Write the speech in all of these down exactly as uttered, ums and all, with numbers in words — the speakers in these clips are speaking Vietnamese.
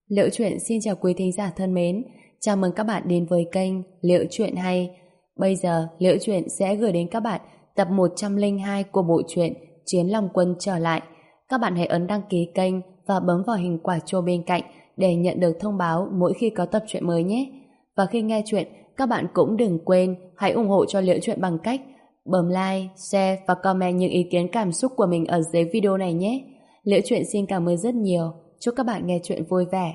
Liễu Chuyện xin chào quý thính giả thân mến. Chào mừng các bạn đến với kênh Liễu Chuyện Hay. Bây giờ Liễu Chuyện sẽ gửi đến các bạn tập một trăm lẻ hai của bộ truyện Chiến Long Quân trở lại. Các bạn hãy ấn đăng ký kênh và bấm vào hình quả chuông bên cạnh để nhận được thông báo mỗi khi có tập truyện mới nhé. Và khi nghe chuyện, các bạn cũng đừng quên hãy ủng hộ cho Liễu Chuyện bằng cách bấm like, share và comment những ý kiến cảm xúc của mình ở dưới video này nhé. Liễu Chuyện xin cảm ơn rất nhiều. Chúc các bạn nghe chuyện vui vẻ.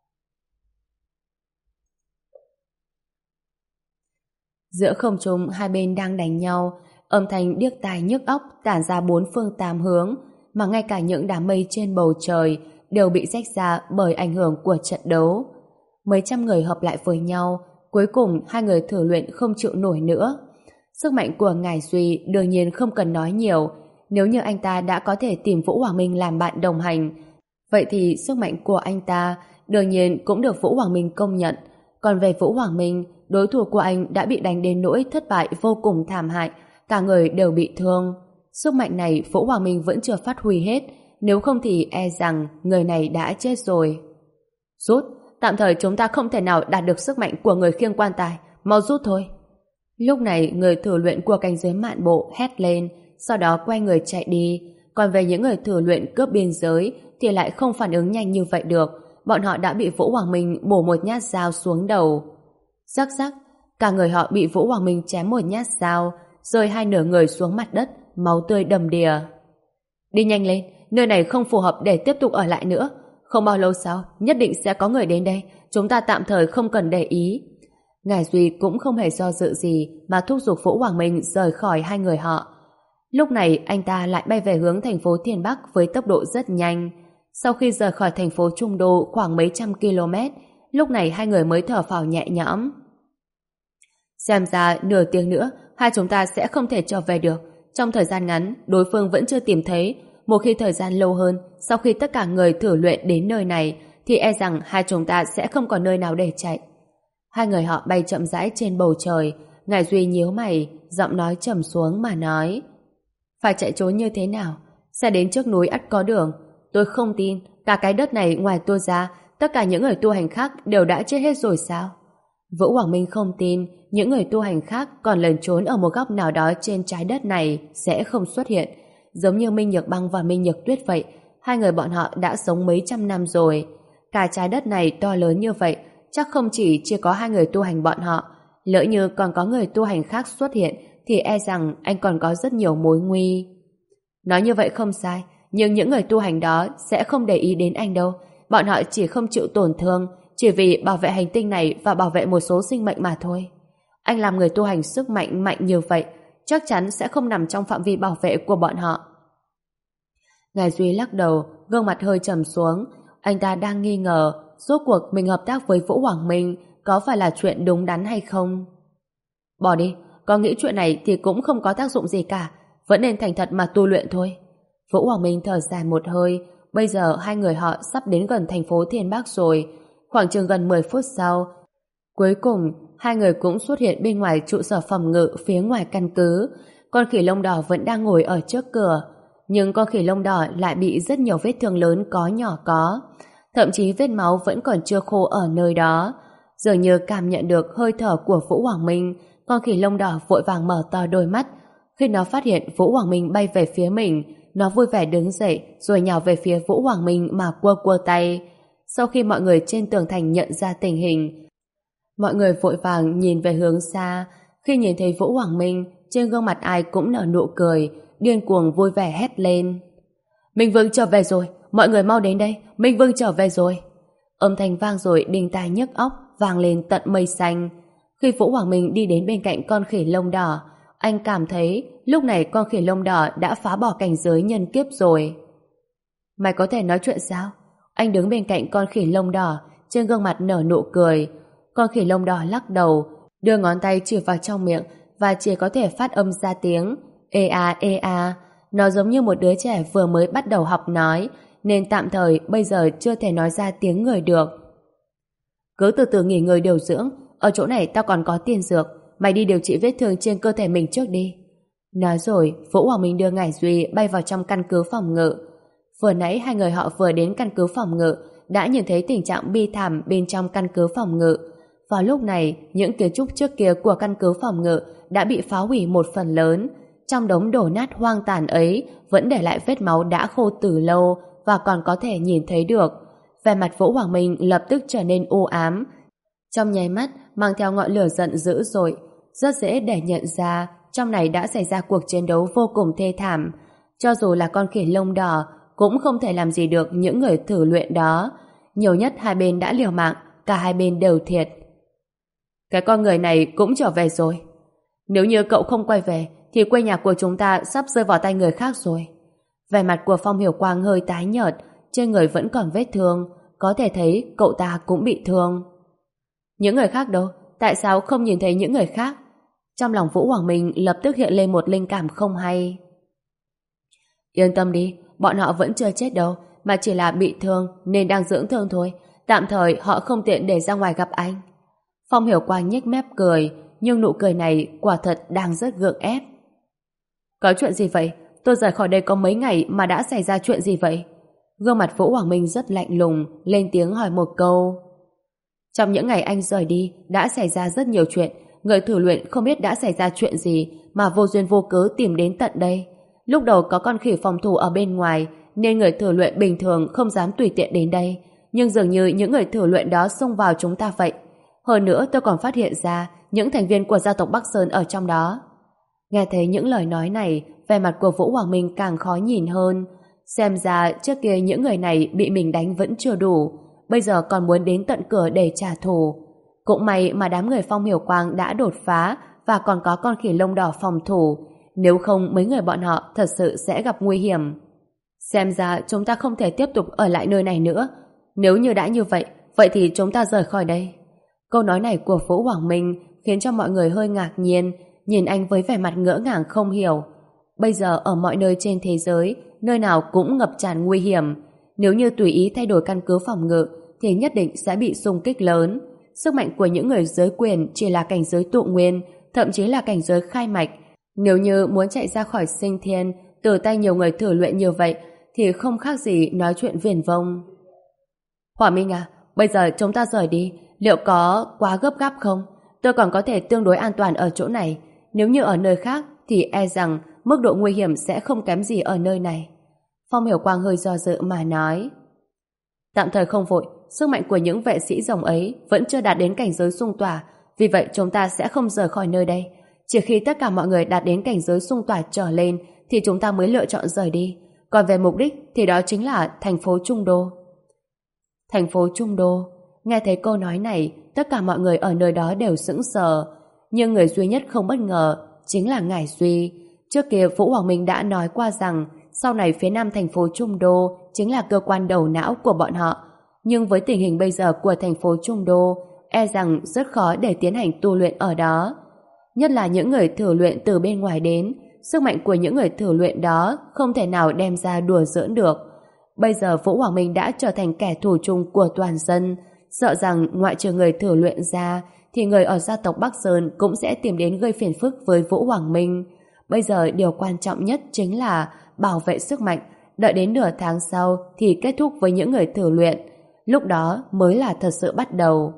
Giữa không trung hai bên đang đánh nhau, âm thanh điếc tai nhức óc tản ra bốn phương tám hướng, mà ngay cả những đám mây trên bầu trời đều bị rách ra bởi ảnh hưởng của trận đấu. Mấy trăm người hợp lại với nhau, cuối cùng hai người thử luyện không chịu nổi nữa. Sức mạnh của Ngải Duy đương nhiên không cần nói nhiều. Nếu như anh ta đã có thể tìm Vũ Hoàng Minh làm bạn đồng hành, vậy thì sức mạnh của anh ta đương nhiên cũng được Vũ Hoàng Minh công nhận. Còn về Vũ Hoàng Minh, đối thủ của anh đã bị đánh đến nỗi thất bại vô cùng thảm hại, cả người đều bị thương. Sức mạnh này Vũ Hoàng Minh vẫn chưa phát huy hết, nếu không thì e rằng người này đã chết rồi. Rút, tạm thời chúng ta không thể nào đạt được sức mạnh của người khiêng quan tài, mau rút thôi. Lúc này người thử luyện của cánh dưới mạn bộ hét lên, sau đó quay người chạy đi. Còn về những người thử luyện cướp biên giới thì lại không phản ứng nhanh như vậy được. Bọn họ đã bị Vũ Hoàng Minh bổ một nhát dao xuống đầu. Rắc rắc, cả người họ bị Vũ Hoàng Minh chém một nhát dao, rơi hai nửa người xuống mặt đất, máu tươi đầm đìa. Đi nhanh lên, nơi này không phù hợp để tiếp tục ở lại nữa. Không bao lâu sau, nhất định sẽ có người đến đây, chúng ta tạm thời không cần để ý. Ngải Duy cũng không hề do dự gì mà thúc giục Vũ Hoàng Minh rời khỏi hai người họ. Lúc này anh ta lại bay về hướng thành phố Thiên Bắc với tốc độ rất nhanh. Sau khi rời khỏi thành phố Trung Đô khoảng mấy trăm km, lúc này hai người mới thở phào nhẹ nhõm. Xem ra nửa tiếng nữa hai chúng ta sẽ không thể trở về được. Trong thời gian ngắn, đối phương vẫn chưa tìm thấy. Một khi thời gian lâu hơn, sau khi tất cả người thử luyện đến nơi này, thì e rằng hai chúng ta sẽ không còn nơi nào để chạy. Hai người họ bay chậm rãi trên bầu trời. Ngải Duy nhíu mày, giọng nói trầm xuống mà nói: phải chạy trốn như thế nào? Sẽ đến trước núi ắt có đường. Tôi không tin cả cái đất này ngoài tôi ra, tất cả những người tu hành khác đều đã chết hết rồi sao? Vũ Hoàng Minh không tin những người tu hành khác còn lẩn trốn ở một góc nào đó trên trái đất này sẽ không xuất hiện. Giống như Minh Nhược Băng và Minh Nhược Tuyết vậy, hai người bọn họ đã sống mấy trăm năm rồi. Cả trái đất này to lớn như vậy, chắc không chỉ chỉ có hai người tu hành bọn họ. Lỡ như còn có người tu hành khác xuất hiện thì e rằng anh còn có rất nhiều mối nguy. Nói như vậy không sai, nhưng những người tu hành đó sẽ không để ý đến anh đâu. Bọn họ chỉ không chịu tổn thương chỉ vì bảo vệ hành tinh này và bảo vệ một số sinh mệnh mà thôi. Anh làm người tu hành sức mạnh mạnh như vậy, chắc chắn sẽ không nằm trong phạm vi bảo vệ của bọn họ. Ngải Duy lắc đầu, gương mặt hơi trầm xuống. Anh ta đang nghi ngờ rốt cuộc mình hợp tác với Vũ Hoàng Minh có phải là chuyện đúng đắn hay không. Bỏ đi, có nghĩ chuyện này thì cũng không có tác dụng gì cả, vẫn nên thành thật mà tu luyện thôi. Vũ Hoàng Minh thở dài một hơi. Bây giờ hai người họ sắp đến gần thành phố Thiên Bắc rồi. Khoảng chừng gần mười phút sau, cuối cùng hai người cũng xuất hiện bên ngoài trụ sở phòng ngự phía ngoài căn cứ. Con khỉ lông đỏ vẫn đang ngồi ở trước cửa, nhưng con khỉ lông đỏ lại bị rất nhiều vết thương lớn có nhỏ có, thậm chí vết máu vẫn còn chưa khô ở nơi đó. Dường như cảm nhận được hơi thở của Vũ Hoàng Minh, con khỉ lông đỏ vội vàng mở to đôi mắt. Khi nó phát hiện Vũ Hoàng Minh bay về phía mình, nó vui vẻ đứng dậy rồi nhào về phía Vũ Hoàng Minh mà quơ quơ tay. Sau khi mọi người trên tường thành nhận ra tình hình, mọi người vội vàng nhìn về hướng xa. Khi nhìn thấy Vũ Hoàng Minh, trên gương mặt ai cũng nở nụ cười, điên cuồng vui vẻ hét lên: Minh Vương trở về rồi, mọi người mau đến đây, Minh Vương trở về rồi. Âm thanh vang rồi đinh tai nhức óc, vang lên tận mây xanh. Khi Vũ Hoàng Minh đi đến bên cạnh con khỉ lông đỏ, anh cảm thấy lúc này con khỉ lông đỏ đã phá bỏ cảnh giới nhân kiếp rồi. Mày có thể nói chuyện sao? Anh đứng bên cạnh con khỉ lông đỏ, trên gương mặt nở nụ cười. Con khỉ lông đỏ lắc đầu, đưa ngón tay chỉ vào trong miệng và chỉ có thể phát âm ra tiếng ê a ê a. Nó giống như một đứa trẻ vừa mới bắt đầu học nói, nên tạm thời bây giờ chưa thể nói ra tiếng người được. Cứ từ từ nghỉ ngơi điều dưỡng, ở chỗ này tao còn có tiền dược, mày đi điều trị vết thương trên cơ thể mình trước đi. Nói rồi, Vũ Hoàng Minh đưa Ngải Duy bay vào trong căn cứ phòng ngự. Vừa nãy hai người họ vừa đến căn cứ phòng ngự đã nhìn thấy tình trạng bi thảm bên trong căn cứ phòng ngự. Vào lúc này, những kiến trúc trước kia của căn cứ phòng ngự đã bị phá hủy một phần lớn. Trong đống đổ nát hoang tàn ấy vẫn để lại vết máu đã khô từ lâu và còn có thể nhìn thấy được. Vẻ mặt Vũ Hoàng Minh lập tức trở nên u ám, trong nháy mắt mang theo ngọn lửa giận dữ dội. Rất dễ để nhận ra trong này đã xảy ra cuộc chiến đấu vô cùng thê thảm. Cho dù là con khỉ lông đỏ cũng không thể làm gì được những người thử luyện đó. Nhiều nhất hai bên đã liều mạng, cả hai bên đều thiệt. Cái con người này cũng trở về rồi. Nếu như cậu không quay về thì quê nhà của chúng ta sắp rơi vào tay người khác rồi. Vẻ mặt của Phong Hiểu Quang hơi tái nhợt, trên người vẫn còn vết thương, có thể thấy cậu ta cũng bị thương. Những người khác đâu? Tại sao không nhìn thấy những người khác? Trong lòng Vũ Hoàng Minh lập tức hiện lên một linh cảm không hay. Yên tâm đi, bọn họ vẫn chưa chết đâu, mà chỉ là bị thương nên đang dưỡng thương thôi. Tạm thời họ không tiện để ra ngoài gặp anh. Phong Hiểu Quang nhếch mép cười, nhưng nụ cười này quả thật đang rất gượng ép. Có chuyện gì vậy? Tôi rời khỏi đây có mấy ngày mà đã xảy ra chuyện gì vậy? Gương mặt Vũ Hoàng Minh rất lạnh lùng, lên tiếng hỏi một câu. Trong những ngày anh rời đi, đã xảy ra rất nhiều chuyện. Người thử luyện không biết đã xảy ra chuyện gì mà vô duyên vô cớ tìm đến tận đây. Lúc đầu có con khỉ phòng thủ ở bên ngoài, nên người thử luyện bình thường không dám tùy tiện đến đây. Nhưng dường như những người thử luyện đó xông vào chúng ta vậy. Hơn nữa tôi còn phát hiện ra những thành viên của gia tộc Bắc Sơn ở trong đó. Nghe thấy những lời nói này, vẻ mặt của Vũ Hoàng Minh càng khó nhìn hơn. Xem ra trước kia những người này bị mình đánh vẫn chưa đủ, bây giờ còn muốn đến tận cửa để trả thù. Cũng may mà đám người Phong Hiểu Quang đã đột phá và còn có con khỉ lông đỏ phòng thủ, nếu không mấy người bọn họ thật sự sẽ gặp nguy hiểm. Xem ra chúng ta không thể tiếp tục ở lại nơi này nữa. Nếu như đã như vậy, vậy thì chúng ta rời khỏi đây. Câu nói này của Vũ Hoàng Minh khiến cho mọi người hơi ngạc nhiên, nhìn anh với vẻ mặt ngỡ ngàng không hiểu. Bây giờ ở mọi nơi trên thế giới, nơi nào cũng ngập tràn nguy hiểm. Nếu như tùy ý thay đổi căn cứ phòng ngự thì nhất định sẽ bị xung kích lớn. Sức mạnh của những người giới quyền chỉ là cảnh giới tụ nguyên, thậm chí là cảnh giới khai mạch. Nếu như muốn chạy ra khỏi sinh thiên từ tay nhiều người thử luyện như vậy thì không khác gì nói chuyện viển vông. Hỏa Minh à, bây giờ chúng ta rời đi, liệu có quá gấp gáp không? Tôi còn có thể tương đối an toàn ở chỗ này. Nếu như ở nơi khác thì e rằng mức độ nguy hiểm sẽ không kém gì ở nơi này. Phong Hiểu Quang hơi do dự mà nói. Tạm thời không vội, sức mạnh của những vệ sĩ rồng ấy vẫn chưa đạt đến cảnh giới xung tỏa, vì vậy chúng ta sẽ không rời khỏi nơi đây. Chỉ khi tất cả mọi người đạt đến cảnh giới xung tỏa trở lên thì chúng ta mới lựa chọn rời đi. Còn về mục đích thì đó chính là thành phố Trung Đô. Thành phố Trung Đô. Nghe thấy câu nói này, tất cả mọi người ở nơi đó đều sững sờ. Nhưng người duy nhất không bất ngờ chính là Ngải Duy. Trước kia Vũ Hoàng Minh đã nói qua rằng sau này phía nam thành phố Trung Đô chính là cơ quan đầu não của bọn họ. Nhưng với tình hình bây giờ của thành phố Trung Đô, e rằng rất khó để tiến hành tu luyện ở đó. Nhất là những người thử luyện từ bên ngoài đến, sức mạnh của những người thử luyện đó không thể nào đem ra đùa giỡn được. Bây giờ Vũ Hoàng Minh đã trở thành kẻ thù chung của toàn dân, sợ rằng ngoại trừ người thử luyện ra thì người ở gia tộc Bắc Sơn cũng sẽ tìm đến gây phiền phức với Vũ Hoàng Minh. Bây giờ điều quan trọng nhất chính là bảo vệ sức mạnh, đợi đến nửa tháng sau thì kết thúc với những người thử luyện. Lúc đó mới là thật sự bắt đầu.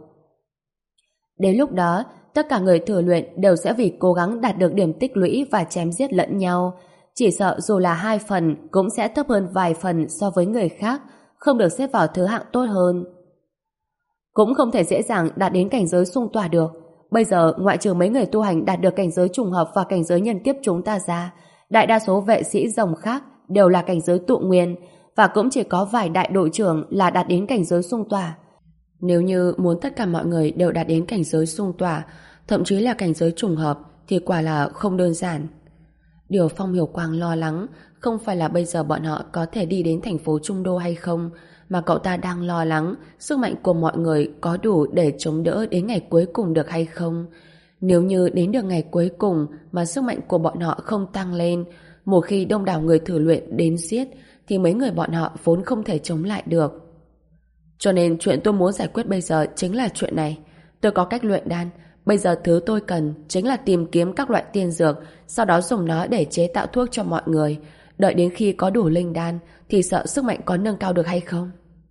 Đến lúc đó, tất cả người thử luyện đều sẽ vì cố gắng đạt được điểm tích lũy và chém giết lẫn nhau. Chỉ sợ dù là hai phần cũng sẽ thấp hơn vài phần so với người khác, không được xếp vào thứ hạng tốt hơn. Cũng không thể dễ dàng đạt đến cảnh giới xung tỏa được. Bây giờ ngoại trừ mấy người tu hành đạt được cảnh giới trùng hợp và cảnh giới nhân tiếp chúng ta ra, đại đa số vệ sĩ rồng khác đều là cảnh giới tụ nguyên, và cũng chỉ có vài đại đội trưởng là đạt đến cảnh giới xung tỏa. Nếu như muốn tất cả mọi người đều đạt đến cảnh giới xung tỏa, thậm chí là cảnh giới trùng hợp, thì quả là không đơn giản. Điều Phong Hiểu Quang lo lắng không phải là bây giờ bọn họ có thể đi đến thành phố Trung Đô hay không, mà cậu ta đang lo lắng sức mạnh của mọi người có đủ để chống đỡ đến ngày cuối cùng được hay không. Nếu như đến được ngày cuối cùng mà sức mạnh của bọn họ không tăng lên, một khi đông đảo người thử luyện đến giết, thì mấy người bọn họ vốn không thể chống lại được. Cho nên chuyện tôi muốn giải quyết bây giờ chính là chuyện này. Tôi có cách luyện đan. Bây giờ thứ tôi cần chính là tìm kiếm các loại tiên dược, sau đó dùng nó để chế tạo thuốc cho mọi người. Đợi đến khi có đủ linh đan thì sợ sức mạnh có nâng cao được hay không?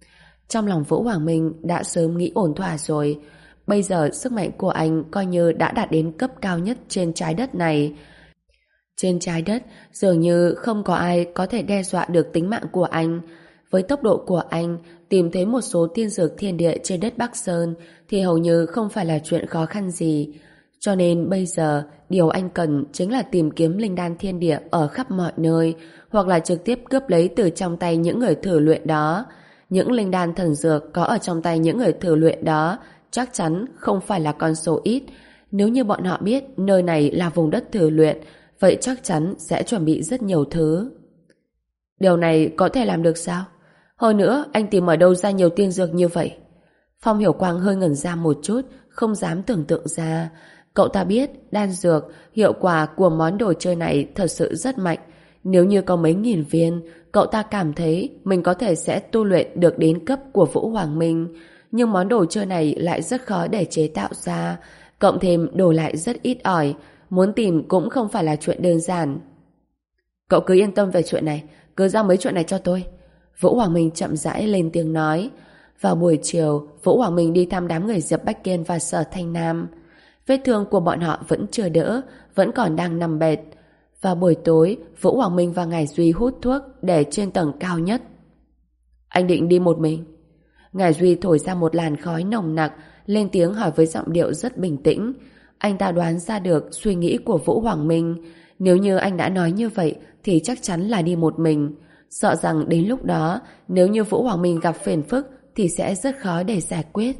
Trong lòng Vũ Hoàng Minh đã sớm nghĩ ổn thỏa rồi. Bây giờ sức mạnh của anh coi như đã đạt đến cấp cao nhất trên trái đất này. Trên trái đất dường như không có ai có thể đe dọa được tính mạng của anh. Với tốc độ của anh, tìm thấy một số tiên dược thiên địa trên đất Bắc Sơn thì hầu như không phải là chuyện khó khăn gì. Cho nên bây giờ, điều anh cần chính là tìm kiếm linh đan thiên địa ở khắp mọi nơi, hoặc là trực tiếp cướp lấy từ trong tay những người thử luyện đó. Những linh đan thần dược có ở trong tay những người thử luyện đó chắc chắn không phải là con số ít. Nếu như bọn họ biết nơi này là vùng đất thử luyện, vậy chắc chắn sẽ chuẩn bị rất nhiều thứ. Điều này có thể làm được sao? Hơn nữa, anh tìm ở đâu ra nhiều tiên dược như vậy? Phong Hiểu Quang hơi ngẩn ra một chút, không dám tưởng tượng ra. Cậu ta biết đan dược, hiệu quả của món đồ chơi này thật sự rất mạnh. Nếu như có mấy nghìn viên, cậu ta cảm thấy mình có thể sẽ tu luyện được đến cấp của Vũ Hoàng Minh. Nhưng món đồ chơi này lại rất khó để chế tạo ra, cộng thêm đồ lại rất ít ỏi, muốn tìm cũng không phải là chuyện đơn giản. Cậu cứ yên tâm về chuyện này, cứ giao mấy chuyện này cho tôi. Vũ Hoàng Minh chậm rãi lên tiếng nói. Vào buổi chiều, Vũ Hoàng Minh đi thăm đám người Diệp Bách Kiên và Sở Thanh Nam. Vết thương của bọn họ vẫn chưa đỡ, vẫn còn đang nằm bệt. Vào buổi tối, Vũ Hoàng Minh và Ngải Duy hút thuốc để trên tầng cao nhất. Anh định đi một mình? Ngải Duy thổi ra một làn khói nồng nặc, lên tiếng hỏi với giọng điệu rất bình tĩnh. Anh ta đoán ra được suy nghĩ của Vũ Hoàng Minh. Nếu như anh đã nói như vậy thì chắc chắn là đi một mình. Sợ rằng đến lúc đó, nếu như Vũ Hoàng Minh gặp phiền phức thì sẽ rất khó để giải quyết.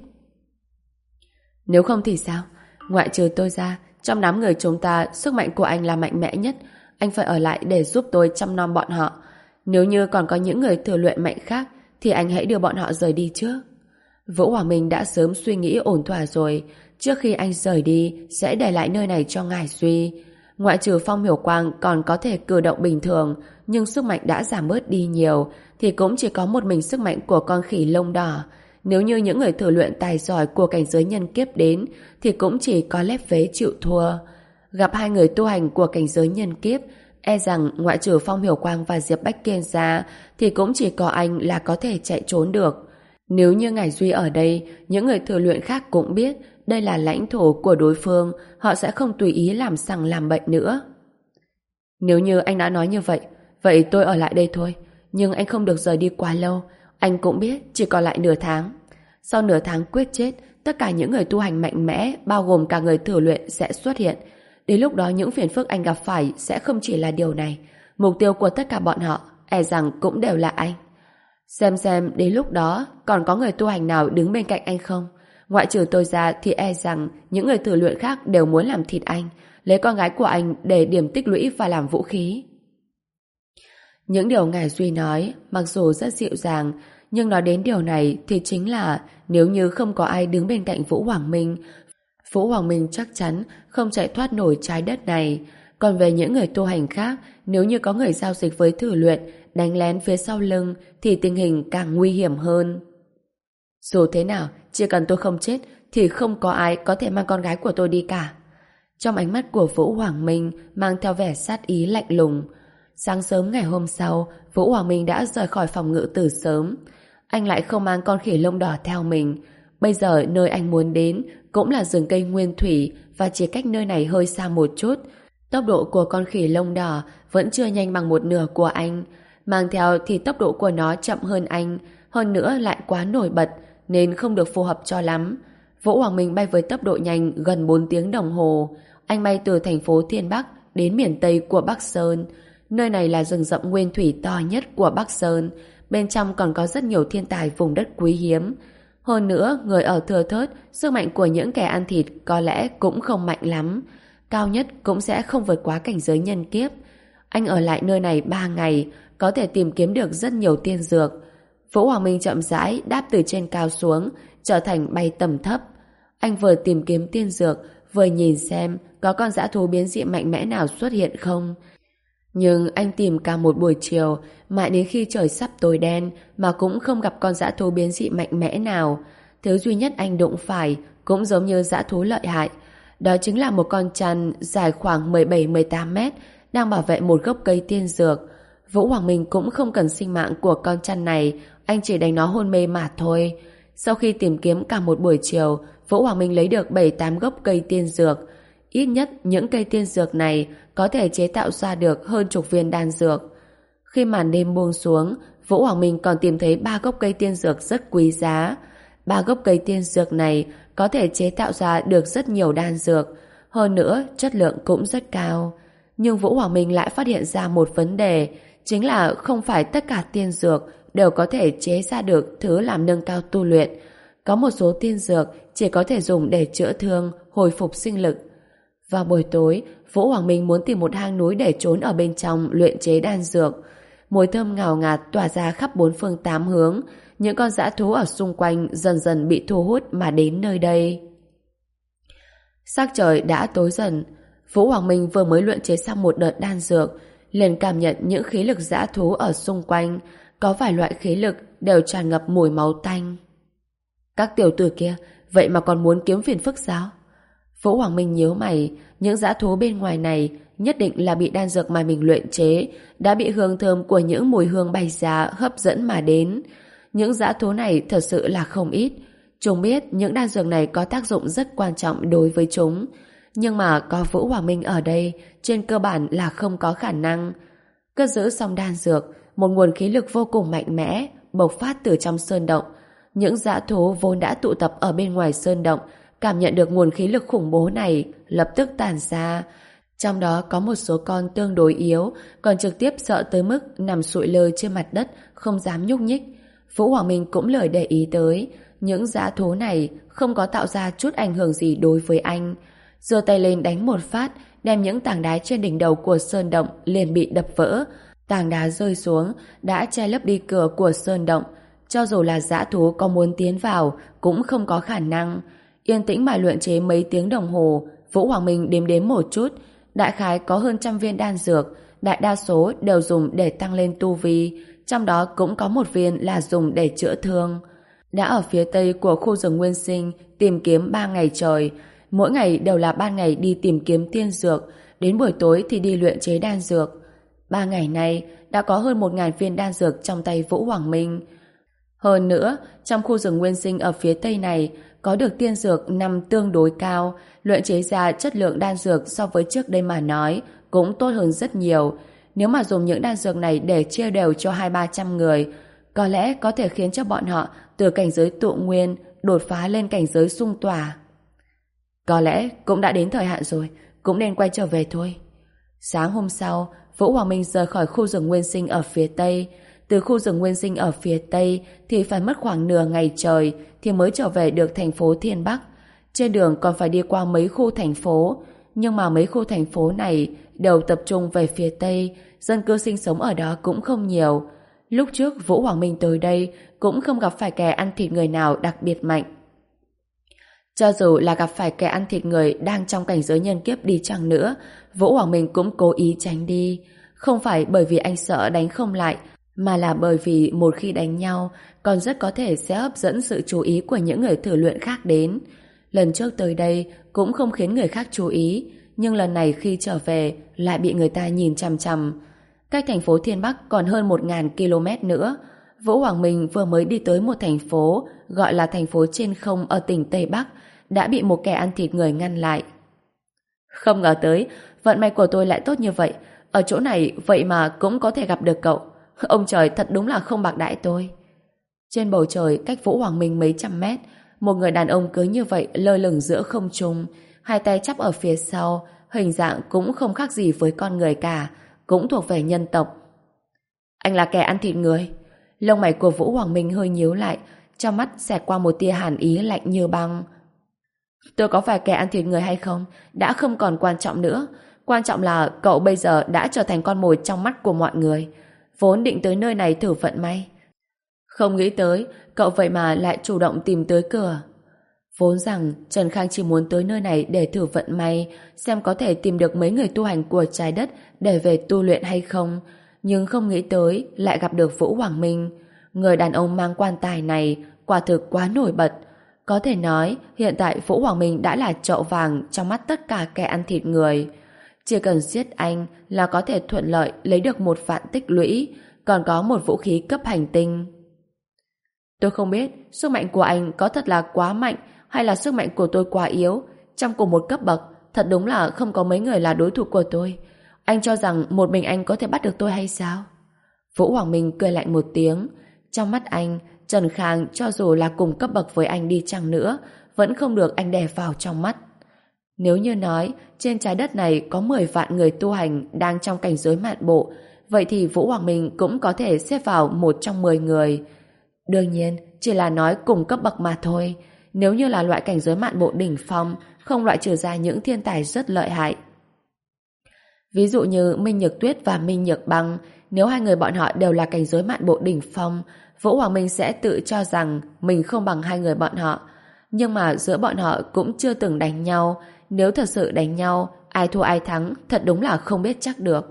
Nếu không thì sao? Ngoại trừ tôi ra, trong đám người chúng ta, sức mạnh của anh là mạnh mẽ nhất. Anh phải ở lại để giúp tôi chăm nom bọn họ. Nếu như còn có những người thừa luyện mạnh khác thì anh hãy đưa bọn họ rời đi trước. Vũ Hoàng Minh đã sớm suy nghĩ ổn thỏa rồi. Trước khi anh rời đi sẽ để lại nơi này cho Ngải Duy. Ngoại trừ Phong Hiểu Quang còn có thể cử động bình thường, nhưng sức mạnh đã giảm bớt đi nhiều, thì cũng chỉ có một mình sức mạnh của con khỉ lông đỏ. Nếu như những người thử luyện tài giỏi của cảnh giới nhân kiếp đến thì cũng chỉ có lép vế chịu thua. Gặp hai người tu hành của cảnh giới nhân kiếp, e rằng ngoại trừ Phong Hiểu Quang và Diệp Bách Kiên ra thì cũng chỉ có anh là có thể chạy trốn được. Nếu như Ngải Duy ở đây, những người thử luyện khác cũng biết đây là lãnh thổ của đối phương, họ sẽ không tùy ý làm sằng làm bậy nữa. Nếu như anh đã nói như vậy, vậy tôi ở lại đây thôi. Nhưng anh không được rời đi quá lâu. Anh cũng biết chỉ còn lại nửa tháng. Sau nửa tháng quyết chết, tất cả những người tu hành mạnh mẽ, bao gồm cả người thử luyện, sẽ xuất hiện. Đến lúc đó những phiền phức anh gặp phải sẽ không chỉ là điều này. Mục tiêu của tất cả bọn họ e rằng cũng đều là anh. Xem xem đến lúc đó còn có người tu hành nào đứng bên cạnh anh không? Ngoại trừ tôi ra thì e rằng những người thử luyện khác đều muốn làm thịt anh, lấy con gái của anh để điểm tích lũy và làm vũ khí. Những điều Ngải Duy nói mặc dù rất dịu dàng, nhưng nói đến điều này thì chính là nếu như không có ai đứng bên cạnh Vũ Hoàng Minh, Vũ Hoàng Minh chắc chắn không chạy thoát nổi trái đất này. Còn về những người tu hành khác, nếu như có người giao dịch với thử luyện, đánh lén phía sau lưng thì tình hình càng nguy hiểm hơn. Dù thế nào, chỉ cần tôi không chết thì không có ai có thể mang con gái của tôi đi cả. Trong ánh mắt của Vũ Hoàng Minh mang theo vẻ sát ý lạnh lùng. Sáng sớm ngày hôm sau, Vũ Hoàng Minh đã rời khỏi phòng ngự từ sớm. Anh lại không mang con khỉ lông đỏ theo mình. Bây giờ nơi anh muốn đến cũng là rừng cây nguyên thủy và chỉ cách nơi này hơi xa một chút. Tốc độ của con khỉ lông đỏ vẫn chưa nhanh bằng một nửa của anh. Mang theo thì tốc độ của nó chậm hơn anh, hơn nữa lại quá nổi bật nên không được phù hợp cho lắm. Vũ Hoàng Minh bay với tốc độ nhanh gần bốn tiếng đồng hồ. Anh bay từ thành phố Thiên Bắc đến miền Tây của Bắc Sơn. Nơi này là rừng rậm nguyên thủy to nhất của Bắc Sơn. Bên trong còn có rất nhiều thiên tài vùng đất quý hiếm. Hơn nữa, người ở thưa thớt, sức mạnh của những kẻ ăn thịt có lẽ cũng không mạnh lắm. Cao nhất cũng sẽ không vượt quá cảnh giới nhân kiếp. Anh ở lại nơi này ba ngày, có thể tìm kiếm được rất nhiều tiên dược. Vũ Hoàng Minh chậm rãi đáp từ trên cao xuống, trở thành bay tầm thấp. Anh vừa tìm kiếm tiên dược, vừa nhìn xem có con dã thú biến dị mạnh mẽ nào xuất hiện không. Nhưng anh tìm cả một buổi chiều, mãi đến khi trời sắp tối đen mà cũng không gặp con dã thú biến dị mạnh mẽ nào. Thứ duy nhất anh đụng phải cũng giống như dã thú lợi hại. Đó chính là một con chăn dài khoảng mười bảy mười tám mét đang bảo vệ một gốc cây tiên dược. Vũ Hoàng Minh cũng không cần sinh mạng của con chăn này anh chỉ đánh nó hôn mê mà thôi. Sau khi tìm kiếm cả một buổi chiều, Vũ Hoàng Minh lấy được bảy tám gốc cây tiên dược. Ít nhất những cây tiên dược này có thể chế tạo ra được hơn chục viên đan dược. Khi màn đêm buông xuống, Vũ Hoàng Minh còn tìm thấy ba gốc cây tiên dược rất quý giá. Ba gốc cây tiên dược này có thể chế tạo ra được rất nhiều đan dược. Hơn nữa, chất lượng cũng rất cao. Nhưng Vũ Hoàng Minh lại phát hiện ra một vấn đề, chính là không phải tất cả tiên dược đều có thể chế ra được thứ làm nâng cao tu luyện. Có một số tiên dược chỉ có thể dùng để chữa thương, hồi phục sinh lực. Vào buổi tối, Vũ Hoàng Minh muốn tìm một hang núi để trốn ở bên trong luyện chế đan dược. Mùi thơm ngào ngạt tỏa ra khắp bốn phương tám hướng. Những con dã thú ở xung quanh dần dần bị thu hút mà đến nơi đây. Sắc trời đã tối dần. Vũ Hoàng Minh vừa mới luyện chế xong một đợt đan dược, liền cảm nhận những khí lực dã thú ở xung quanh. Có vài loại khí lực đều tràn ngập mùi máu tanh. Các tiểu tử kia, vậy mà còn muốn kiếm phiền phức sao? Vũ Hoàng Minh nhíu mày, những dã thú bên ngoài này nhất định là bị đan dược mà mình luyện chế, đã bị hương thơm của những mùi hương bay ra hấp dẫn mà đến. Những dã thú này thật sự là không ít. Chúng biết những đan dược này có tác dụng rất quan trọng đối với chúng. Nhưng mà có Vũ Hoàng Minh ở đây, trên cơ bản là không có khả năng. Cất giữ xong đan dược, một nguồn khí lực vô cùng mạnh mẽ bộc phát từ trong sơn động. Những dã thú vốn đã tụ tập ở bên ngoài sơn động cảm nhận được nguồn khí lực khủng bố này, lập tức tản ra. Trong đó có một số con tương đối yếu, còn trực tiếp sợ tới mức nằm sụi lơ trên mặt đất, không dám nhúc nhích. Vũ Hoàng Minh cũng lời để ý tới, những dã thú này không có tạo ra chút ảnh hưởng gì đối với anh. Giơ tay lên đánh một phát, đem những tảng đá trên đỉnh đầu của sơn động liền bị đập vỡ. Tảng đá rơi xuống đã che lấp đi cửa của sơn động. Cho dù là dã thú có muốn tiến vào cũng không có khả năng. Yên tĩnh mà luyện chế mấy tiếng đồng hồ, Vũ Hoàng Minh đếm đếm một chút, đại khái có hơn trăm viên đan dược, đại đa số đều dùng để tăng lên tu vi, trong đó cũng có một viên là dùng để chữa thương. Đã ở phía tây của khu rừng nguyên sinh tìm kiếm ba ngày trời, mỗi ngày đều là ban ngày đi tìm kiếm tiên dược, đến buổi tối thì đi luyện chế đan dược. Ba ngày nay đã có hơn một ngàn viên đan dược trong tay Vũ Hoàng Minh. Hơn nữa, trong khu rừng nguyên sinh ở phía tây này có được tiên dược nằm tương đối cao, luyện chế ra chất lượng đan dược so với trước đây mà nói cũng tốt hơn rất nhiều. Nếu mà dùng những đan dược này để chia đều cho hai ba trăm người, có lẽ có thể khiến cho bọn họ từ cảnh giới tụ nguyên đột phá lên cảnh giới xung tỏa. Có lẽ cũng đã đến thời hạn rồi, cũng nên quay trở về thôi. Sáng hôm sau, Vũ Hoàng Minh rời khỏi khu rừng nguyên sinh ở phía tây. Từ khu rừng nguyên sinh ở phía tây thì phải mất khoảng nửa ngày trời thì mới trở về được thành phố Thiên Bắc. Trên đường còn phải đi qua mấy khu thành phố, nhưng mà mấy khu thành phố này đều tập trung về phía tây, dân cư sinh sống ở đó cũng không nhiều. Lúc trước Vũ Hoàng Minh tới đây cũng không gặp phải kẻ ăn thịt người nào đặc biệt mạnh. Cho dù là gặp phải kẻ ăn thịt người đang trong cảnh giới nhân kiếp đi chăng nữa, Vũ Hoàng Minh cũng cố ý tránh đi. Không phải bởi vì anh sợ đánh không lại, mà là bởi vì một khi đánh nhau còn rất có thể sẽ hấp dẫn sự chú ý của những người thử luyện khác đến. Lần trước tới đây cũng không khiến người khác chú ý, nhưng lần này khi trở về lại bị người ta nhìn chằm chằm. Cách thành phố Thiên Bắc còn hơn một nghìn ki lô mét nữa. Vũ Hoàng Minh vừa mới đi tới một thành phố gọi là thành phố trên không ở tỉnh Tây Bắc, đã bị một kẻ ăn thịt người ngăn lại. Không ngờ tới, vận may của tôi lại tốt như vậy. Ở chỗ này vậy mà cũng có thể gặp được cậu. Ông trời thật đúng là không bạc đãi tôi. Trên bầu trời cách Vũ Hoàng Minh mấy trăm mét, một người đàn ông cứ như vậy lơ lửng giữa không trung, hai tay chắp ở phía sau, hình dạng cũng không khác gì với con người cả, cũng thuộc về nhân tộc. Anh là kẻ ăn thịt người. Lông mày của Vũ Hoàng Minh hơi nhíu lại, trong mắt xẹt qua một tia hàn ý lạnh như băng. Tôi có phải kẻ ăn thịt người hay không đã không còn quan trọng nữa. Quan trọng là cậu bây giờ đã trở thành con mồi trong mắt của mọi người. Vốn định tới nơi này thử vận may, không nghĩ tới cậu vậy mà lại chủ động tìm tới cửa. Vốn rằng Trần Khang chỉ muốn tới nơi này để thử vận may, xem có thể tìm được mấy người tu hành của trái đất để về tu luyện hay không, nhưng không nghĩ tới lại gặp được Vũ Hoàng Minh. Người đàn ông mang quan tài này quả thực quá nổi bật. Có thể nói hiện tại Vũ Hoàng Minh đã là chậu vàng trong mắt tất cả kẻ ăn thịt người. Chỉ cần giết anh là có thể thuận lợi lấy được một vạn tích lũy, còn có một vũ khí cấp hành tinh. Tôi không biết sức mạnh của anh có thật là quá mạnh hay là sức mạnh của tôi quá yếu. Trong cùng một cấp bậc, thật đúng là không có mấy người là đối thủ của tôi. Anh cho rằng một mình anh có thể bắt được tôi hay sao? Vũ Hoàng Minh cười lạnh một tiếng. Trong mắt anh, Trần Khang cho dù là cùng cấp bậc với anh đi chăng nữa, vẫn không được anh đè vào trong mắt. Nếu như nói trên trái đất này có mười vạn người tu hành đang trong cảnh giới mạn bộ, vậy thì Vũ Hoàng Minh cũng có thể xếp vào một trong mười người. Đương nhiên, chỉ là nói cùng cấp bậc mà thôi. Nếu như là loại cảnh giới mạn bộ đỉnh phong, không loại trừ ra những thiên tài rất lợi hại. Ví dụ như Minh Nhược Tuyết và Minh Nhược Băng, nếu hai người bọn họ đều là cảnh giới mạn bộ đỉnh phong, Vũ Hoàng Minh sẽ tự cho rằng mình không bằng hai người bọn họ. Nhưng mà giữa bọn họ cũng chưa từng đánh nhau. Nếu thật sự đánh nhau, ai thua ai thắng, thật đúng là không biết chắc được.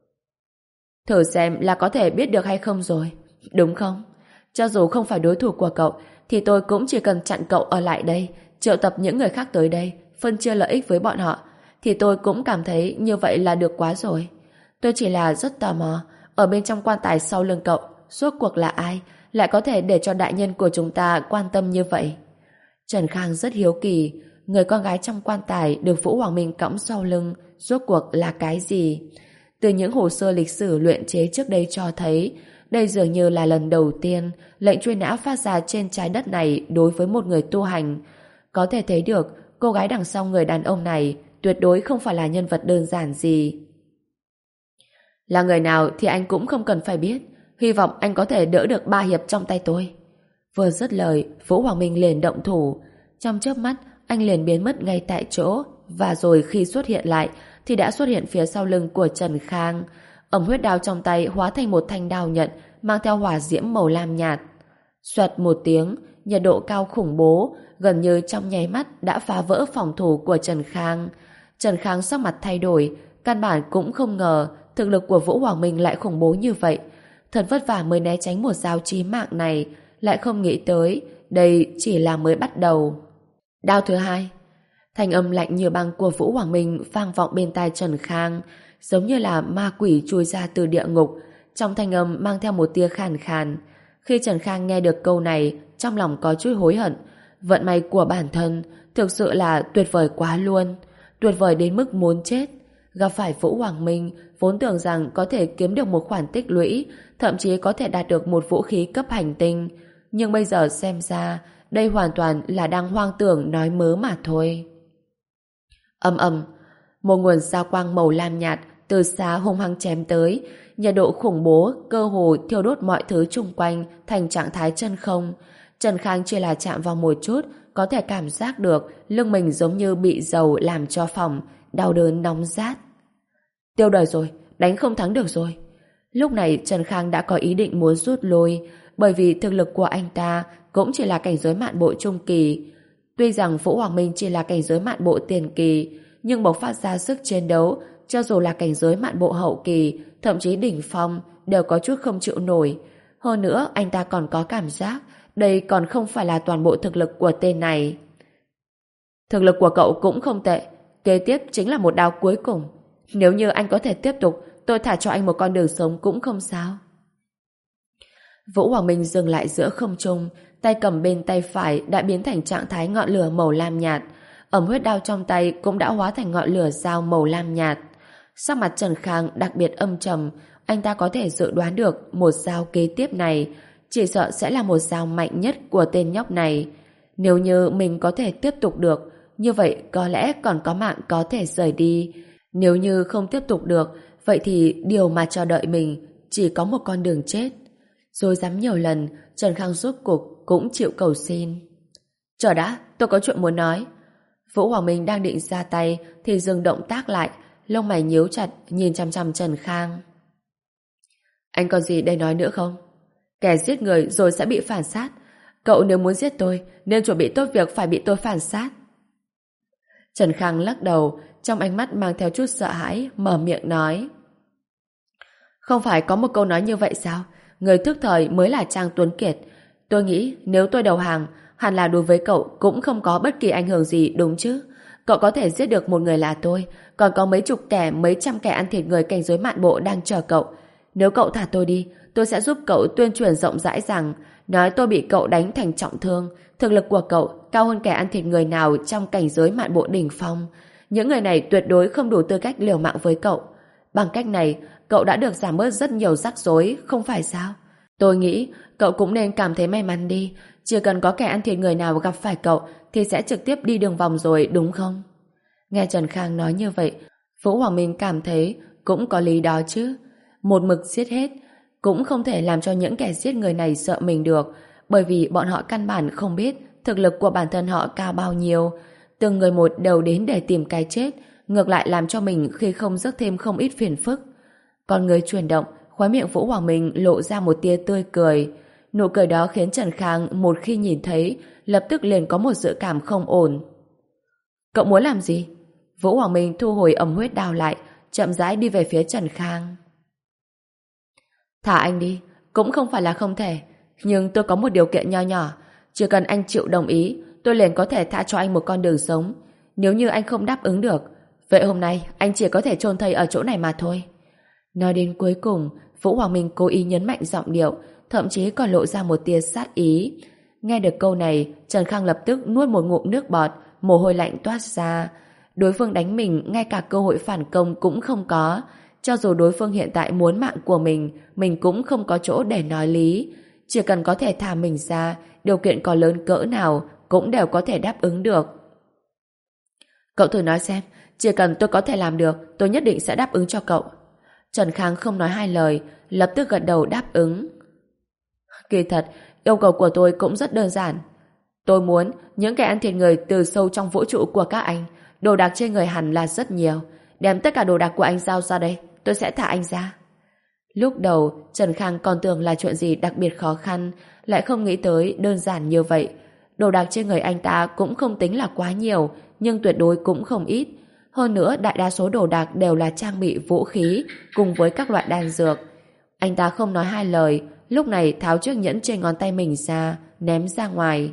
Thử xem là có thể biết được hay không rồi, đúng không? Cho dù không phải đối thủ của cậu, thì tôi cũng chỉ cần chặn cậu ở lại đây, triệu tập những người khác tới đây, phân chia lợi ích với bọn họ, thì tôi cũng cảm thấy như vậy là được quá rồi. Tôi chỉ là rất tò mò, ở bên trong quan tài sau lưng cậu, rốt cuộc là ai, lại có thể để cho đại nhân của chúng ta quan tâm như vậy? Trần Khang rất hiếu kỳ, người con gái trong quan tài được Vũ Hoàng Minh cõng sau lưng, rốt cuộc là cái gì? Từ những hồ sơ lịch sử luyện chế trước đây cho thấy, đây dường như là lần đầu tiên lệnh truy nã phát ra trên trái đất này đối với một người tu hành. Có thể thấy được, cô gái đằng sau người đàn ông này tuyệt đối không phải là nhân vật đơn giản gì. Là người nào thì anh cũng không cần phải biết, hy vọng anh có thể đỡ được ba hiệp trong tay tôi. Vừa dứt lời, Vũ Hoàng Minh liền động thủ. Trong chớp mắt, anh liền biến mất ngay tại chỗ, và rồi khi xuất hiện lại thì đã xuất hiện phía sau lưng của Trần Khang. Ẩm huyết đao trong tay hóa thành một thanh đao nhận mang theo hỏa diễm màu lam nhạt. Xoẹt một tiếng, nhiệt độ cao khủng bố, gần như trong nháy mắt đã phá vỡ phòng thủ của Trần Khang. Trần Khang sắc mặt thay đổi, căn bản cũng không ngờ thực lực của Vũ Hoàng Minh lại khủng bố như vậy. Thật vất vả mới né tránh một dao chí mạng này, lại không nghĩ tới đây chỉ là mới bắt đầu. Đao thứ hai. Thanh âm lạnh như băng của Vũ Hoàng Minh vang vọng bên tai Trần Khang, giống như là ma quỷ chui ra từ địa ngục. Trong thanh âm mang theo một tia khàn khàn. Khi Trần Khang nghe được câu này, trong lòng có chút hối hận. Vận may của bản thân thực sự là tuyệt vời quá luôn, tuyệt vời đến mức muốn chết. Gặp phải Vũ Hoàng Minh, vốn tưởng rằng có thể kiếm được một khoản tích lũy, thậm chí có thể đạt được một vũ khí cấp hành tinh. Nhưng bây giờ xem ra, đây hoàn toàn là đang hoang tưởng nói mớ mà thôi. Ầm ầm, một nguồn sao quang màu lam nhạt từ xa hung hăng chém tới, nhiệt độ khủng bố cơ hồ thiêu đốt mọi thứ xung quanh thành trạng thái chân không. Trần Khang chỉ là chạm vào một chút, có thể cảm giác được lưng mình giống như bị dầu làm cho phỏng, đau đớn nóng rát. Tiêu đời rồi, đánh không thắng được rồi. Lúc này Trần Khang đã có ý định muốn rút lui, bởi vì thực lực của anh ta cũng chỉ là cảnh giới mạn bộ trung kỳ. Tuy rằng Vũ Hoàng Minh chỉ là cảnh giới mạn bộ tiền kỳ, nhưng bộc phát ra sức chiến đấu, cho dù là cảnh giới mạn bộ hậu kỳ, thậm chí đỉnh phong, đều có chút không chịu nổi. Hơn nữa, anh ta còn có cảm giác đây còn không phải là toàn bộ thực lực của tên này. Thực lực của cậu cũng không tệ, kế tiếp chính là một đao cuối cùng. Nếu như anh có thể tiếp tục, tôi thả cho anh một con đường sống cũng không sao. Vũ Hoàng Minh dừng lại giữa không trung, tay cầm bên tay phải đã biến thành trạng thái ngọn lửa màu lam nhạt. Ẩm huyết đao trong tay cũng đã hóa thành ngọn lửa dao màu lam nhạt. Sắc mặt Trần Khang đặc biệt âm trầm, anh ta có thể dự đoán được một dao kế tiếp này chỉ sợ sẽ là một dao mạnh nhất của tên nhóc này. Nếu như mình có thể tiếp tục được, như vậy có lẽ còn có mạng có thể rời đi. Nếu như không tiếp tục được, vậy thì điều mà chờ đợi mình chỉ có một con đường chết. Rồi dám nhiều lần, Trần Khang rốt cục cũng chịu cầu xin. Chờ đã, tôi có chuyện muốn nói. Vũ Hoàng Minh đang định ra tay thì dừng động tác lại, lông mày nhíu chặt nhìn chằm chằm Trần Khang. Anh còn gì để nói nữa không? Kẻ giết người rồi sẽ bị phản sát. Cậu nếu muốn giết tôi nên chuẩn bị tốt việc phải bị tôi phản sát. Trần Khang lắc đầu, trong ánh mắt mang theo chút sợ hãi, mở miệng nói. Không phải có một câu nói như vậy sao? Người thức thời mới là Trang Tuấn Kiệt. Tôi nghĩ nếu tôi đầu hàng, hẳn là đối với cậu cũng không có bất kỳ ảnh hưởng gì, đúng chứ? Cậu có thể giết được một người là tôi, còn có mấy chục kẻ, mấy trăm kẻ ăn thịt người cảnh giới mạn bộ đang chờ cậu. Nếu cậu thả tôi đi, tôi sẽ giúp cậu tuyên truyền rộng rãi rằng nói tôi bị cậu đánh thành trọng thương. Thực lực của cậu cao hơn kẻ ăn thịt người nào trong cảnh giới mạn bộ đỉnh phong. Những người này tuyệt đối không đủ tư cách liều mạng với cậu. Bằng cách này, cậu đã được giảm bớt rất nhiều rắc rối, không phải sao? Tôi nghĩ cậu cũng nên cảm thấy may mắn đi. Chỉ cần có kẻ ăn thịt người nào gặp phải cậu thì sẽ trực tiếp đi đường vòng rồi, đúng không? Nghe Trần Khang nói như vậy, Vũ Hoàng Minh cảm thấy cũng có lý đó chứ. Một mực giết hết, cũng không thể làm cho những kẻ giết người này sợ mình được, bởi vì bọn họ căn bản không biết thực lực của bản thân họ cao bao nhiêu. Từng người một đều đến để tìm cái chết, ngược lại làm cho mình khi không rước thêm không ít phiền phức. Con người chuyển động, khóe miệng Vũ Hoàng Minh lộ ra một tia tươi cười. Nụ cười đó khiến Trần Khang một khi nhìn thấy, lập tức liền có một dự cảm không ổn. Cậu muốn làm gì? Vũ Hoàng Minh thu hồi ấm huyết đao lại, chậm rãi đi về phía Trần Khang. Thả anh đi, cũng không phải là không thể, nhưng tôi có một điều kiện nho nhỏ. Chỉ cần anh chịu đồng ý, tôi liền có thể tha cho anh một con đường sống. Nếu như anh không đáp ứng được, vậy hôm nay anh chỉ có thể chôn thây ở chỗ này mà thôi. Nói đến cuối cùng, Vũ Hoàng Minh cố ý nhấn mạnh giọng điệu, thậm chí còn lộ ra một tia sát ý. Nghe được câu này, Trần Khang lập tức nuốt một ngụm nước bọt, mồ hôi lạnh toát ra. Đối phương đánh mình ngay cả cơ hội phản công cũng không có. Cho dù đối phương hiện tại muốn mạng của mình, mình cũng không có chỗ để nói lý. Chỉ cần có thể thả mình ra, điều kiện có lớn cỡ nào cũng đều có thể đáp ứng được. Cậu thử nói xem, chỉ cần tôi có thể làm được, tôi nhất định sẽ đáp ứng cho cậu. Trần Khang không nói hai lời, lập tức gật đầu đáp ứng. Kỳ thật, yêu cầu của tôi cũng rất đơn giản. Tôi muốn những kẻ ăn thịt người từ sâu trong vũ trụ của các anh, đồ đạc trên người hẳn là rất nhiều. Đem tất cả đồ đạc của anh giao ra đây, tôi sẽ thả anh ra. Lúc đầu, Trần Khang còn tưởng là chuyện gì đặc biệt khó khăn, lại không nghĩ tới đơn giản như vậy. Đồ đạc trên người anh ta cũng không tính là quá nhiều, nhưng tuyệt đối cũng không ít. Hơn nữa, đại đa số đồ đạc đều là trang bị vũ khí, cùng với các loại đan dược. Anh ta không nói hai lời, lúc này tháo chiếc nhẫn trên ngón tay mình ra, ném ra ngoài.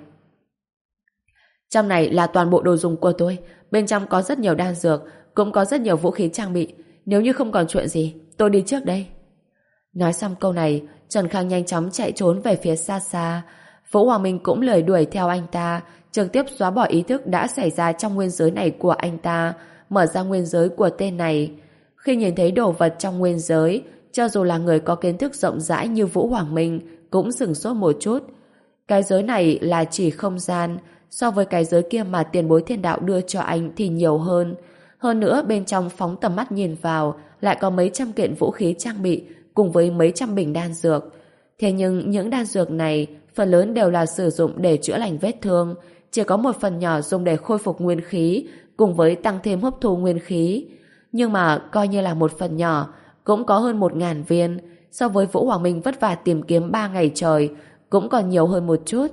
Trong này là toàn bộ đồ dùng của tôi, bên trong có rất nhiều đan dược, cũng có rất nhiều vũ khí trang bị. Nếu như không còn chuyện gì, tôi đi trước đây. Nói xong câu này, Trần Khang nhanh chóng chạy trốn về phía xa xa. Vũ Hoàng Minh cũng lười đuổi theo anh ta, trực tiếp xóa bỏ ý thức đã xảy ra trong nguyên giới này của anh ta, mở ra nguyên giới của tên này. Khi nhìn thấy đồ vật trong nguyên giới, cho dù là người có kiến thức rộng rãi như Vũ Hoàng Minh cũng sửng sốt một chút. Cái giới này là chỉ không gian, so với cái giới kia mà tiền bối thiên đạo đưa cho anh thì nhiều hơn. Hơn nữa bên trong phóng tầm mắt nhìn vào lại có mấy trăm kiện vũ khí trang bị cùng với mấy trăm bình đan dược. Thế nhưng những đan dược này phần lớn đều là sử dụng để chữa lành vết thương, chỉ có một phần nhỏ dùng để khôi phục nguyên khí cùng với tăng thêm hấp thu nguyên khí. Nhưng mà coi như là một phần nhỏ cũng có hơn một ngàn viên, so với Vũ Hoàng Minh vất vả tìm kiếm ba ngày trời cũng còn nhiều hơn một chút.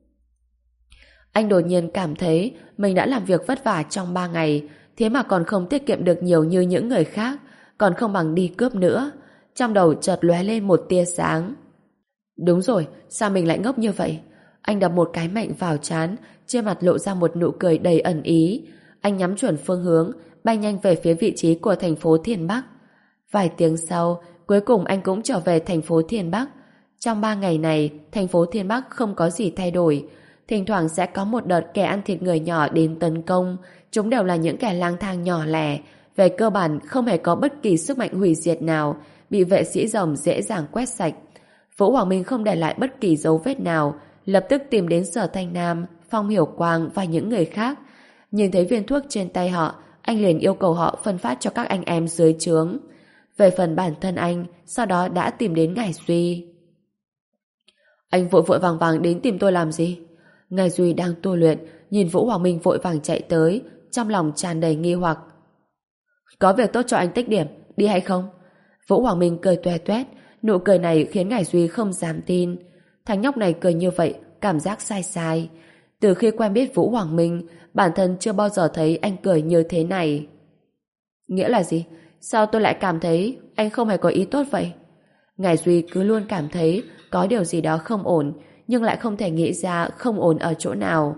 Anh đột nhiên cảm thấy mình đã làm việc vất vả trong ba ngày, thế mà còn không tiết kiệm được nhiều như những người khác, còn không bằng đi cướp nữa. Trong đầu chợt lóe lên một tia sáng. Đúng rồi, sao mình lại ngốc như vậy? Anh đập một cái mạnh vào trán, trên mặt lộ ra một nụ cười đầy ẩn ý. Anh nhắm chuẩn phương hướng, bay nhanh về phía vị trí của thành phố Thiên Bắc. Vài tiếng sau, cuối cùng anh cũng trở về thành phố Thiên Bắc. Trong ba ngày này, thành phố Thiên Bắc không có gì thay đổi. Thỉnh thoảng sẽ có một đợt kẻ ăn thịt người nhỏ đến tấn công. Chúng đều là những kẻ lang thang nhỏ lẻ. Về cơ bản không hề có bất kỳ sức mạnh hủy diệt nào, bị vệ sĩ rồng dễ dàng quét sạch. Vũ Hoàng Minh không để lại bất kỳ dấu vết nào, lập tức tìm đến Sở Thanh Nam, Phong Hiểu Quang và những người khác. Nhìn thấy viên thuốc trên tay họ, anh liền yêu cầu họ phân phát cho các anh em dưới trướng. Về phần bản thân anh, sau đó đã tìm đến Ngải Duy. Anh vội vội vàng vàng đến tìm tôi làm gì? Ngải Duy đang tu luyện, nhìn Vũ Hoàng Minh vội vàng chạy tới, trong lòng tràn đầy nghi hoặc. Có việc tốt cho anh tích điểm, đi hay không? Vũ Hoàng Minh cười toe toét, nụ cười này khiến Ngải Duy không dám tin. Thằng nhóc này cười như vậy, cảm giác sai sai. Từ khi quen biết Vũ Hoàng Minh, bản thân chưa bao giờ thấy anh cười như thế này. Nghĩa là gì? Sao tôi lại cảm thấy anh không hề có ý tốt vậy? Ngải Duy cứ luôn cảm thấy có điều gì đó không ổn, nhưng lại không thể nghĩ ra không ổn ở chỗ nào.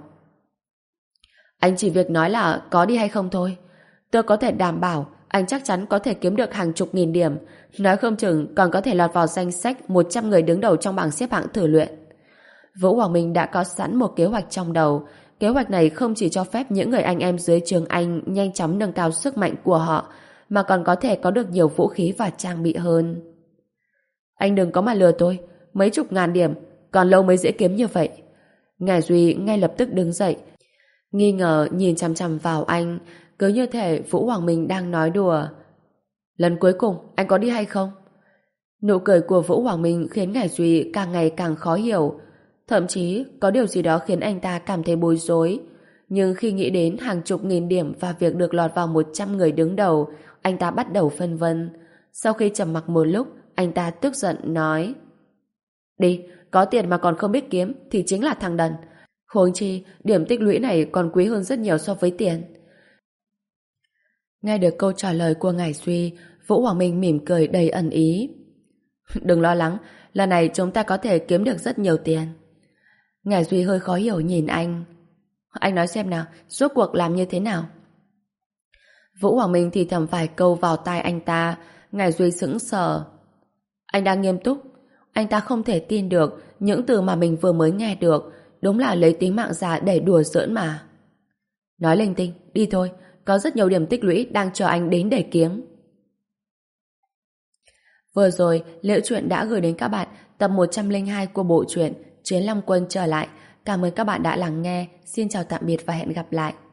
Anh chỉ việc nói là có đi hay không thôi. Tôi có thể đảm bảo anh chắc chắn có thể kiếm được hàng chục nghìn điểm, nói không chừng còn có thể lọt vào danh sách một trăm người đứng đầu trong bảng xếp hạng thử luyện. Vũ Hoàng Minh đã có sẵn một kế hoạch trong đầu. Kế hoạch này không chỉ cho phép những người anh em dưới trường anh nhanh chóng nâng cao sức mạnh của họ, mà còn có thể có được nhiều vũ khí và trang bị hơn. Anh đừng có mà lừa tôi, mấy chục ngàn điểm, còn lâu mới dễ kiếm như vậy. Ngải Duy ngay lập tức đứng dậy, nghi ngờ nhìn chằm chằm vào anh, cứ như thể Vũ Hoàng Minh đang nói đùa. Lần cuối cùng, anh có đi hay không? Nụ cười của Vũ Hoàng Minh khiến Ngải Duy càng ngày càng khó hiểu. Thậm chí có điều gì đó khiến anh ta cảm thấy bối rối. Nhưng khi nghĩ đến hàng chục nghìn điểm và việc được lọt vào một trăm người đứng đầu, anh ta bắt đầu phân vân. Sau khi trầm mặc một lúc, anh ta tức giận nói: Đi, có tiền mà còn không biết kiếm thì chính là thằng đần. Huống chi, điểm tích lũy này còn quý hơn rất nhiều so với tiền. Nghe được câu trả lời của Ngải Duy, Vũ Hoàng Minh mỉm cười đầy ẩn ý. Đừng lo lắng, lần này chúng ta có thể kiếm được rất nhiều tiền. Ngải Duy hơi khó hiểu nhìn anh. Anh nói xem nào, rốt cuộc làm như thế nào? Vũ Hoàng Minh thì thầm vài câu vào tai anh ta. Ngải Duy sững sờ. Anh đang nghiêm túc. Anh ta không thể tin được những từ mà mình vừa mới nghe được. Đúng là lấy tính mạng ra để đùa giỡn mà. Nói linh tinh, đi thôi. Có rất nhiều điểm tích lũy đang chờ anh đến để kiếm. Vừa rồi, Liễu Chuyện đã gửi đến các bạn tập một trăm lẻ hai của bộ truyện Chiến Long Quân trở lại. Cảm ơn các bạn đã lắng nghe. Xin chào tạm biệt và hẹn gặp lại.